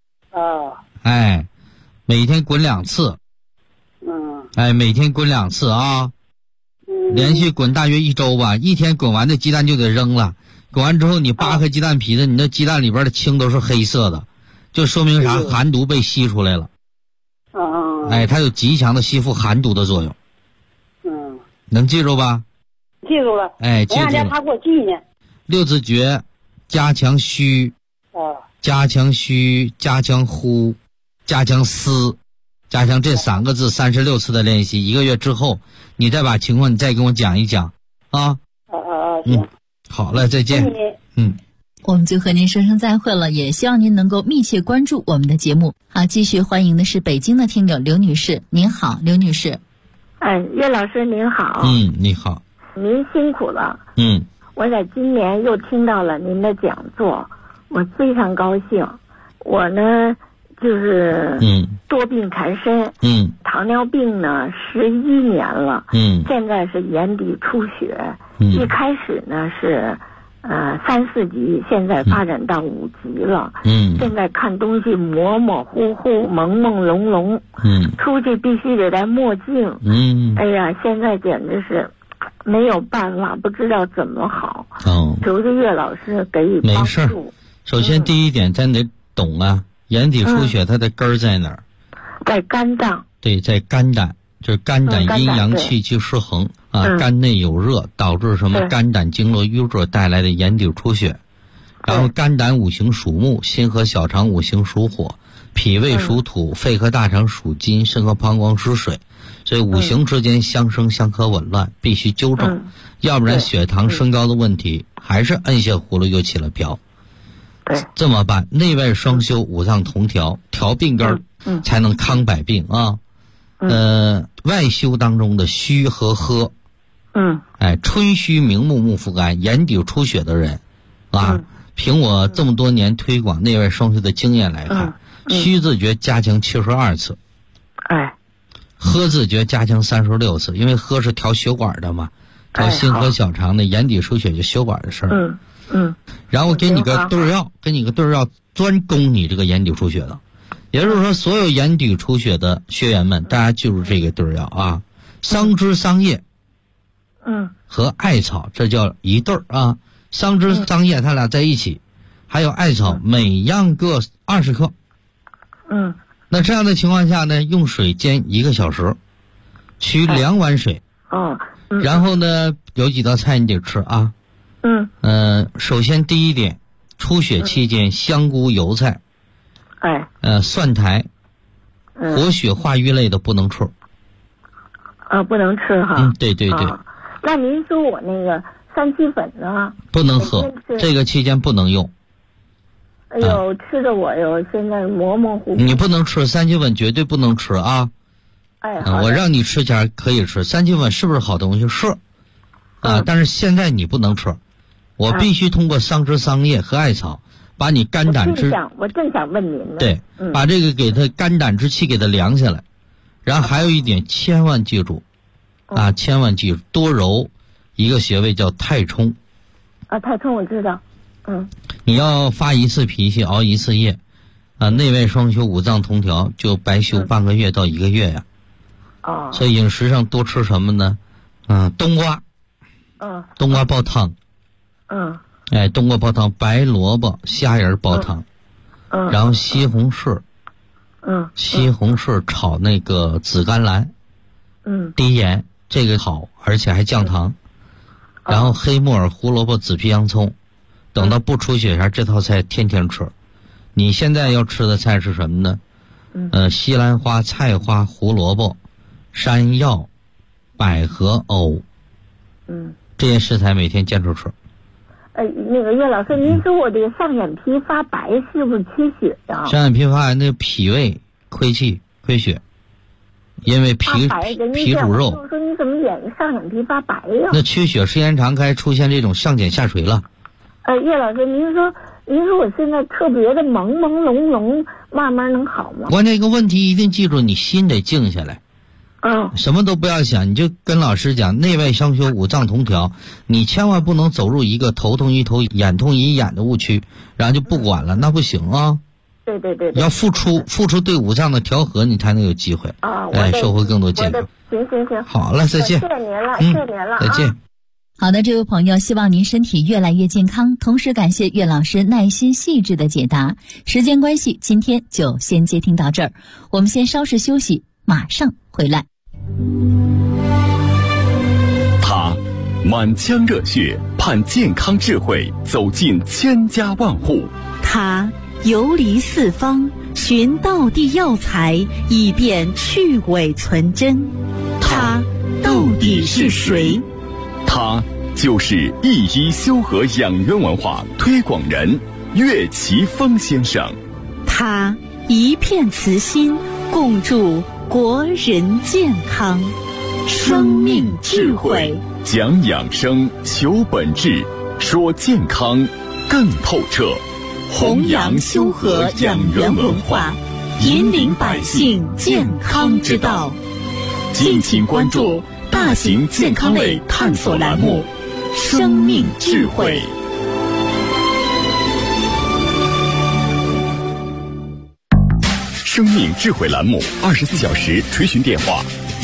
每天滚2次。每天滚2次啊。连续滚大约1周吧，一天滚完的鸡蛋就得扔了。滚完之后你扒开鸡蛋皮子，你那鸡蛋里边的青都是黑色的，就说明啥？寒毒被吸出来了。它有极强的吸附寒毒的作用。能记住吧？ 记住了。 记住了。 他给我记呢。 6字诀，加强虚，加强虚，加强呼，加强思，加强这3个字36次的练习，1个月之后，你再把情况你再跟我讲一讲啊。 行。 好了，再见。 我们就和您说声再会了，也希望您能够密切关注我们的节目。好，继续欢迎的是北京的听友刘女士，您好，刘女士。 岳老师您好。 你好。 您辛苦了。我在今年又听到了您的讲座，我非常高兴。我呢就是多病缠身，糖尿病呢11年了，现在是眼底出血，一开始呢是3、4级，现在发展到5级了，现在看东西模模糊糊、朦朦胧胧，出去必须得戴墨镜，哎呀，现在简直是没有办法，不知道怎么好，求求岳老师给予帮助。没事， 首先第一点咱得懂啊，眼底出血它的根儿在哪儿？ 在肝脏。 对，在肝胆，就是肝胆阴阳气机失衡肝内有热，导致什么肝胆经络瘀滞带来的眼底出血。然后肝胆五行属木，心和小肠五行属火，脾胃属土，肺和大肠属金，肾和膀胱属水。所以五行之间相生相克紊乱，必须纠正，要不然血糖升高的问题还是摁下葫芦又起了瓢。这么办，内外双修，五脏同调，调病根儿，才能康百病啊。外修当中的虚和喝，春虚明目，目复肝，眼底出血的人凭我这么多年推广内外双修的经验来看，虚字诀加强72次，喝字诀加强36次，因为喝是调血管的嘛，调心和小肠的眼底出血就血管的事儿。然后给你个对药，专攻你这个眼底出血的。也就是说，所有眼底出血的学员们，大家记住这个对药啊，桑枝、桑叶，和艾草，这叫一对儿啊。桑枝、桑叶它俩在一起，还有艾草，每样各20克。那这样的情况下呢，用水煎1个小时，取2碗水。然后呢，有几道菜你得吃啊。首先第一点，出血期间香菇、油菜，蒜苔，活血化瘀类的不能吃。 不能吃哈。 对对对。 那您说我那个三七粉呢？ 不能喝，这个期间不能用。 哎呦，吃的我哟，现在模模糊糊。 你不能吃三七粉，绝对不能吃啊！我让你吃前可以吃三七粉，是不是好东西？是但是现在你不能吃，我必须通过桑枝、桑叶和艾草，把你肝胆之我正想问您呢。 对，把这个给它肝胆之气给它凉下来。然后还有一点，千万记住千万记住，多揉一个穴位叫太冲。 太冲我知道。 你要发1次脾气，熬1次夜，内外双修，五脏同调，就白修半个月到1个月呀。所以饮食上多吃什么呢？冬瓜。冬瓜煲汤。冬瓜煲汤，白萝卜、虾仁煲汤。然后西红柿。西红柿炒那个紫甘蓝。低盐，这个好，而且还降糖。然后黑木耳、胡萝卜、紫皮洋葱。等到不出血前，这套菜天天吃。你现在要吃的菜是什么呢？ 西兰花、菜花、胡萝卜、山药、百合、藕，这些食材每天煎出水。 那个岳老师，您说我这个上眼皮发白是不是缺血呀？ 上眼皮发白，那脾胃亏气亏血，因为脾主肉。 我说你怎么上眼皮发白呀？ 那缺血时间长，该出现这种上睑下垂了。 岳老师，您说我现在特别的朦朦胧胧，慢慢能好吗？ 关键一个问题一定记住，你心得静下来。什么都不要想，你就跟老师讲，内外相修，五脏同调，你千万不能走入一个头痛医头，眼痛医眼的误区，然后就不管了，那不行啊。 对， 要付出对五脏的调和，你才能有机会收获更多健康。 行， 好了，再见。 谢谢您了，谢谢您了， 再见。 好的，这位朋友，希望您身体越来越健康，同时感谢岳老师耐心细致的解答。时间关系，今天就先接听到这儿，我们先稍事休息，马上回来。 他满腔热血盼健康智慧走进千家万户， 他游离四方寻道地药材，以便去伪存真。他到底是谁？ 他就是一医修和养元文化推广人岳奇峰先生。 他一片慈心，共筑国人健康。生命智慧， 讲养生，求本质，说健康更透彻。 弘扬修和养元文化，引领百姓健康之道。 敬请关注大型健康类探索栏目《生命智慧》。生命智慧栏目24小时垂询电话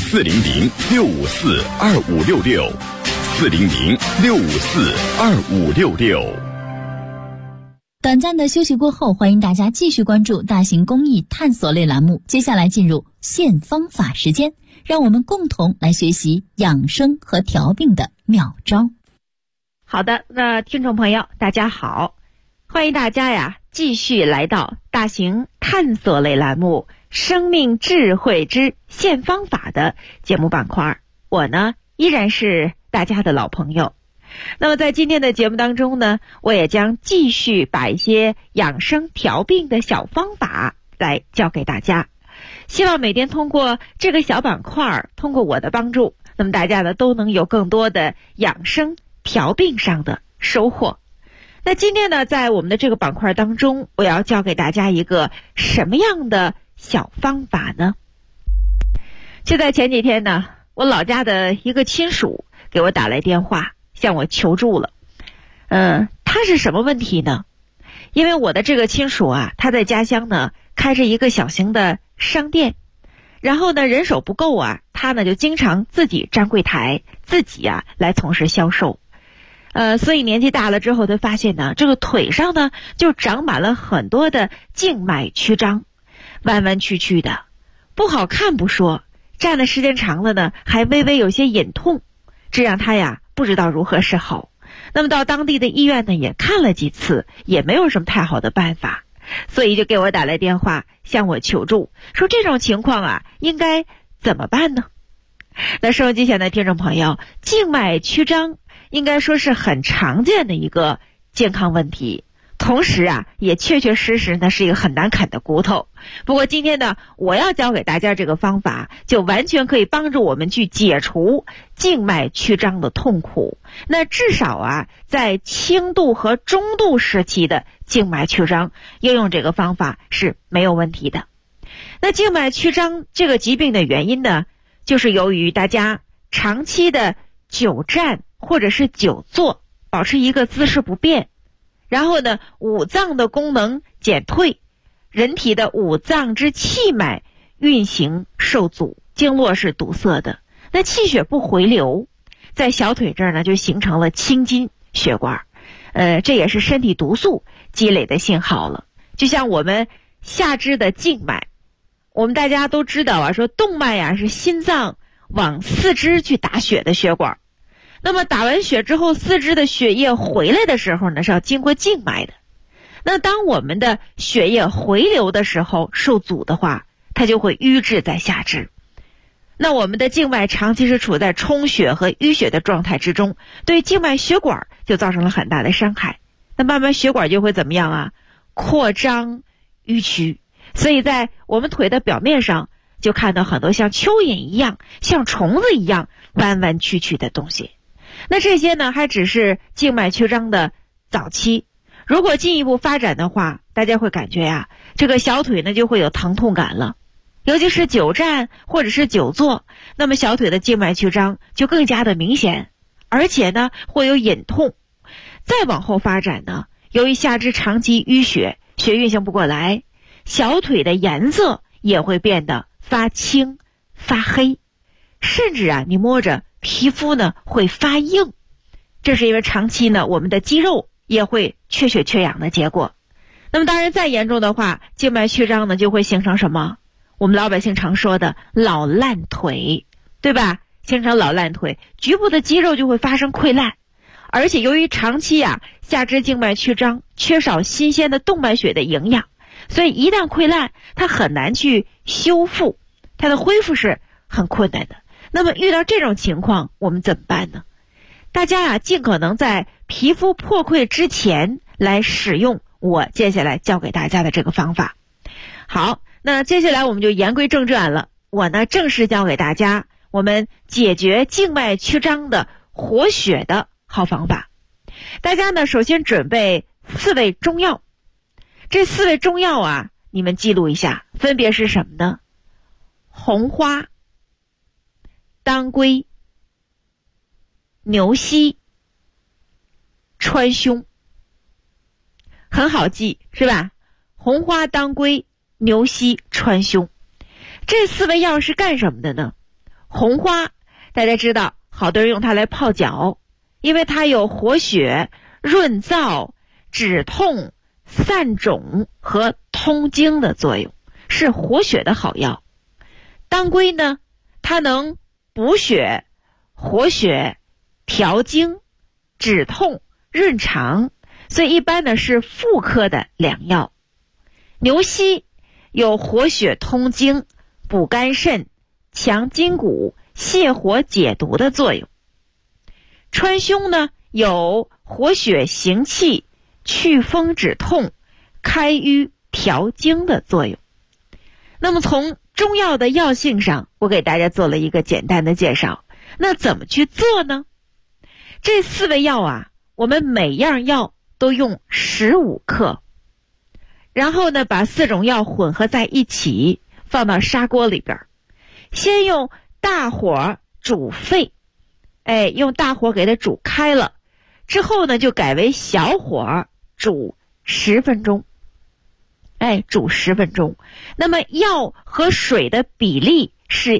：400-654-2566，400-654-2566。 短暂的休息过后，欢迎大家继续关注大型公益探索类栏目。接下来进入现方法时间，让我们共同来学习养生和调病的妙招。 好的，那听众朋友大家好，欢迎大家继续来到大型探索类栏目生命智慧之现方法的节目板块。我呢依然是大家的老朋友。那么在今天的节目当中呢，我也将继续把一些养生调病的小方法来教给大家，希望每天通过这个小板块，通过我的帮助，那么大家呢都能有更多的养生调病上的收获。那今天呢，在我们的这个板块当中，我要教给大家一个什么样的小方法呢？就在前几天呢，我老家的一个亲属给我打来电话，向我求助了。他是什么问题呢？因为我的这个亲属他在家乡呢开着一个小型的商店，然后呢人手不够他呢就经常自己站柜台，自己来从事销售。所以年纪大了之后，他发现呢这个腿上呢就长满了很多的静脉曲张，弯弯曲曲的，不好看不说，站的时间长了呢还微微有些隐痛，这让他不知道如何是好。那么到当地的医院呢也看了几次，也没有什么太好的办法，所以就给我打来电话向我求助，说这种情况应该怎么办呢？那收音机前的听众朋友，静脉曲张应该说是很常见的一个健康问题，同时也确确实实呢是一个很难啃的骨头。不过今天呢，我要教给大家这个方法，就完全可以帮助我们去解除静脉曲张的痛苦。那至少在轻度和中度时期的静脉曲张，应用这个方法是没有问题的。那静脉曲张这个疾病的原因呢，就是由于大家长期的久站或者是久坐，保持一个姿势不变，然后呢五脏的功能减退，人体的五脏之气脉运行受阻，经络是堵塞的，那气血不回流，在小腿这儿呢就形成了青筋血管，这也是身体毒素积累的信号了。就像我们下肢的静脉，我们大家都知道说动脉是心脏往四肢去打血的血管，那么打完血之后，四肢的血液回来的时候呢是要经过静脉的。那当我们的血液回流的时候受阻的话， 它就会淤滞在下肢。那我们的静脉长期是处在充血和淤血的状态之中，对静脉血管就造成了很大的伤害。那慢慢血管就会怎么样啊？扩张淤曲。所以在我们腿的表面上就看到很多像蚯蚓一样、像虫子一样弯弯曲曲的东西。那这些呢，还只是静脉曲张的早期。如果进一步发展的话，大家会感觉呀，这个小腿呢就会有疼痛感了。尤其是久站或者是久坐，那么小腿的静脉曲张就更加的明显，而且呢会有隐痛。再往后发展呢，由于下肢长期淤血，血运行不过来，小腿的颜色也会变得发青发黑，甚至啊你摸着皮肤呢会发硬。这是因为长期呢我们的肌肉也会缺血缺氧的结果。那么当然再严重的话，静脉曲张呢就会形成什么？我们老百姓常说的老烂腿，对吧？形成老烂腿，局部的肌肉就会发生溃烂。而且由于长期啊下肢静脉曲张，缺少新鲜的动脉血的营养，所以一旦溃烂，它很难去修复，它的恢复是很困难的。那么遇到这种情况我们怎么办呢？大家啊尽可能在皮肤破溃之前来使用我接下来教给大家的这个方法。好，那接下来我们就言归正传了。我呢正式教给大家我们解决静脉曲张的活血的好方法。大家呢首先准备4味中药。这4味中药啊你们记录一下，分别是什么呢？红花、当归、牛膝、川芎。很好记是吧？红花、当归、牛膝、川芎。这4味药是干什么的呢？红花大家知道，好多人用它来泡脚，因为它有活血、润燥、止痛、散肿和通经的作用，是活血的好药。当归呢，它能补血、活血、调经、止痛、润肠，所以一般呢是妇科的良药。牛膝有活血通经、补肝肾、强筋骨、泻火解毒的作用。川芎呢有活血行气、祛风止痛、开瘀调经的作用。那么从中药的药性上，我给大家做了一个简单的介绍。那怎么去做呢？这4味药啊，我们每样药都用15克，然后呢把4种药混合在一起，放到砂锅里边，先用大火煮沸，用大火给它煮开了之后呢，就改为小火煮10分钟，煮10分钟。那么药和水的比例是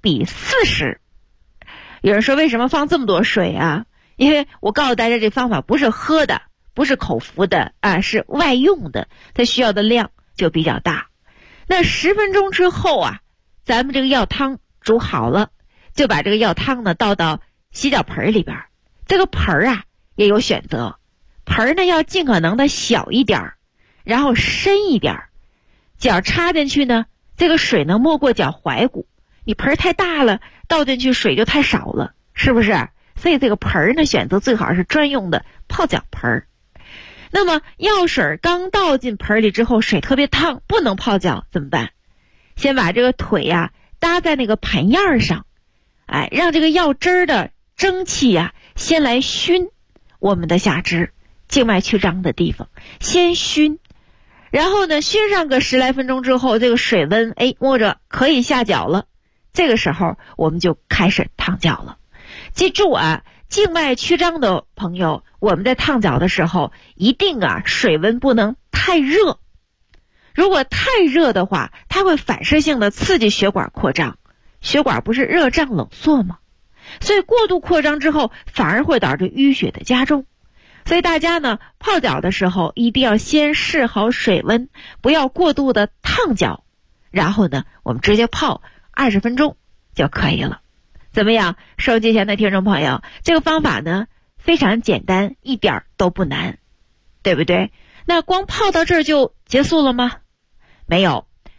1:40。有人说为什么放这么多水啊？因为我告诉大家这方法不是喝的，不是口服的啊，是外用的，它需要的量就比较大。那10分钟之后啊，咱们这个药汤煮好了，就把这个药汤呢倒到洗脚盆里边。这个盆啊也有选择，盆呢要尽可能的小一点，然后深一点，脚插进去呢，这个水能没过脚踝骨。你盆太大了，倒进去水就太少了，是不是？所以这个盆呢选择最好是专用的泡脚盆。那么药水刚倒进盆里之后，水特别烫，不能泡脚，怎么办？先把这个腿呀搭在那个盆沿上，让这个药汁的蒸汽呀先来熏我们的下肢静脉曲张的地方，先熏，然后呢熏上个10来分钟之后，这个水温摸着可以下脚了，这个时候我们就开始烫脚了。记住啊，静脉曲张的朋友，我们在烫脚的时候一定啊水温不能太热，如果太热的话，它会反射性的刺激血管扩张，血管不是热胀冷缩吗？所以过度扩张之后反而会导致淤血的加重。所以大家呢泡脚的时候一定要先试好水温，不要过度的烫脚，然后呢我们直接泡20分钟就可以了。怎么样，收机前的听众朋友，这个方法呢非常简单，一点都不难，对不对？那光泡到这儿就结束了吗？没有，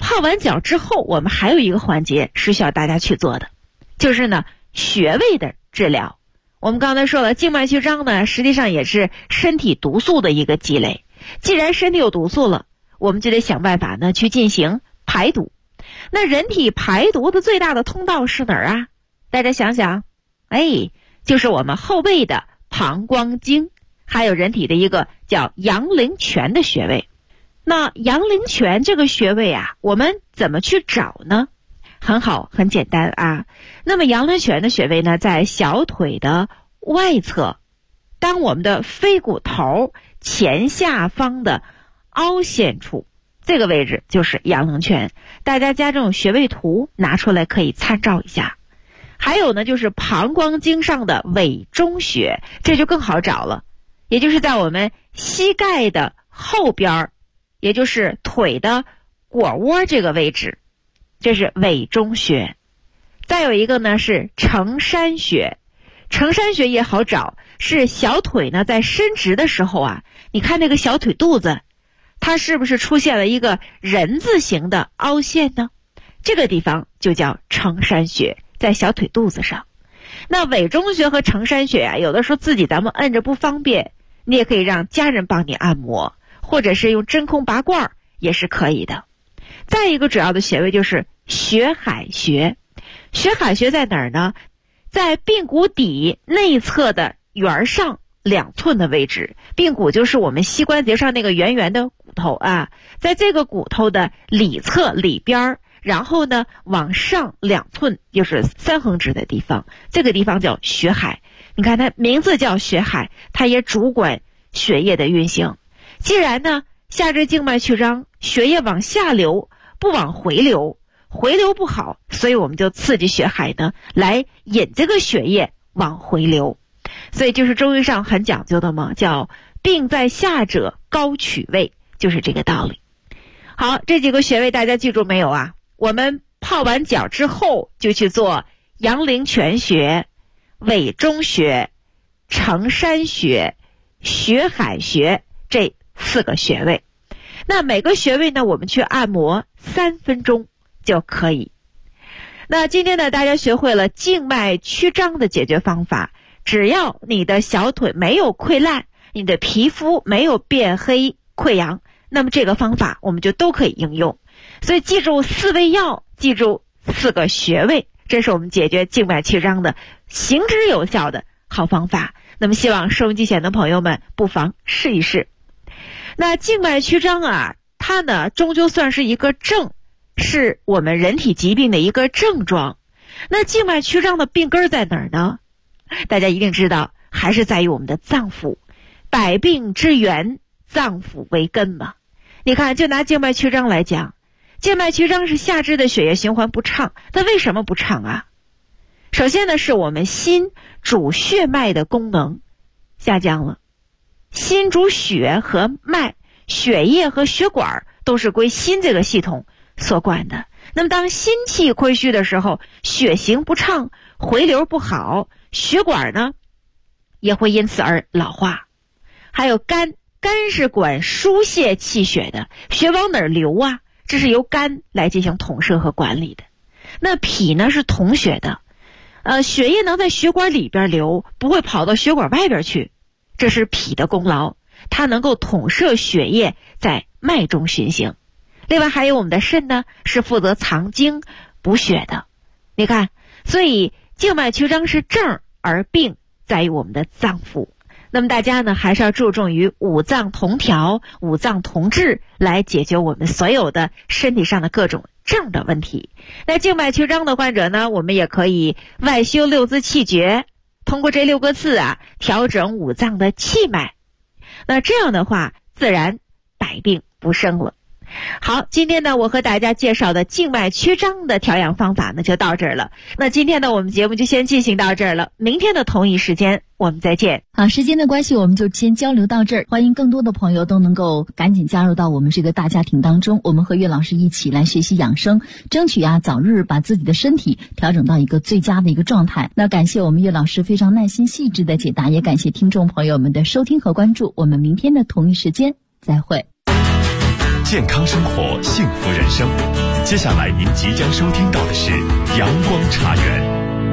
泡完脚之后，我们还有一个环节是需要大家去做的，就是呢穴位的治疗。我们刚才说了，静脉曲张呢实际上也是身体毒素的一个积累。既然身体有毒素了，我们就得想办法呢去进行排毒。那人体排毒的最大的通道是哪儿啊？大家想想，就是我们后背的膀胱经，还有人体的一个叫阳陵泉的穴位。那阳陵泉这个穴位啊，我们怎么去找呢？很好，很简单啊。那么阳陵泉的穴位呢，在小腿的外侧，当我们的腓骨头前下方的凹陷处，这个位置就是阳陵泉。大家将这种穴位图拿出来可以参照一下。还有呢，就是膀胱经上的委中穴，这就更好找了，也就是在我们膝盖的后边，也就是腿的腘窝这个位置，这是委中穴。再有一个呢是承山穴，承山穴也好找，是小腿呢在伸直的时候啊，你看那个小腿肚子，它是不是出现了一个人字形的凹陷呢？这个地方就叫承山穴，在小腿肚子上。那委中穴和承山穴啊，有的时候自己咱们摁着不方便，你也可以让家人帮你按摩，或者是用真空拔罐也是可以的。再一个主要的穴位就是血海穴。血海穴在哪儿呢？在髌骨底内侧的缘上2寸的位置。髌骨就是我们膝关节上那个圆圆的骨头啊，在这个骨头的里侧里边，然后呢往上2寸，就是3横指的地方，这个地方叫血海。你看它名字叫血海，它也主管血液的运行。既然呢下肢静脉曲张，血液往下流不往回流，回流不好，所以我们就刺激血海呢来引这个血液往回流。所以就是中医上很讲究的嘛，叫病在下者高取位，就是这个道理。好，这几个穴位大家记住没有啊？我们泡完脚之后就去做阳陵泉穴、委中穴、承山穴、血海穴这4个穴位。那每个穴位呢，我们去按摩3分钟就可以。那今天呢，大家学会了静脉曲张的解决方法，只要你的小腿没有溃烂，你的皮肤没有变黑溃疡，那么这个方法我们就都可以应用。所以记住4味药，记住4个穴位，这是我们解决静脉曲张的行之有效的好方法。那么希望收音机前的朋友们不妨试一试。那静脉曲张啊，它呢终究算是一个症，是我们人体疾病的一个症状。那静脉曲张的病根在哪儿呢？大家一定知道，还是在于我们的脏腑。百病之源，脏腑为根嘛。你看，就拿静脉曲张来讲，静脉曲张是下肢的血液循环不畅。那为什么不畅啊？首先呢，是我们心主血脉的功能下降了。心主血和脉，血液和血管都是归心这个系统所管的。那么当心气亏虚的时候，血行不畅，回流不好，血管呢也会因此而老化。还有肝，肝是管输泄气血的，血往哪儿流啊？这是由肝来进行统摄和管理的。那脾呢是统血的，血液能在血管里边流，不会跑到血管外边去，这是脾的功劳，它能够统摄血液在脉中循行。另外还有我们的肾呢，是负责藏精补血的。你看，所以静脉曲张是症，而病在于我们的脏腑。那么大家呢，还是要注重于五脏同调、五脏同治，来解决我们所有的身体上的各种症的问题。那静脉曲张的患者呢，我们也可以外修六字气诀，通过这6个字啊，调整五脏的气脉。那这样的话，自然百病不生了。好，今天呢，我和大家介绍的静脉曲张的调养方法呢，就到这儿了。那今天呢，我们节目就先进行到这儿了。明天的同一时间，我们再见。 好，时间的关系，我们就先交流到这儿。欢迎更多的朋友都能够赶紧加入到我们这个大家庭当中，我们和岳老师一起来学习养生，争取早日把自己的身体调整到一个最佳的一个状态。那感谢我们岳老师非常耐心细致的解答，也感谢听众朋友们的收听和关注。我们明天的同一时间再会。 健康生活，幸福人生。 接下来您即将收听到的是阳光茶园。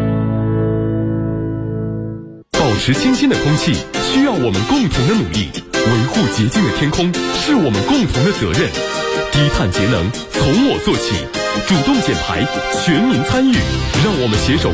保持清新的空气需要我们共同的努力，维护洁净的天空是我们共同的责任。低碳节能从我做起，主动减排，全民参与，让我们携手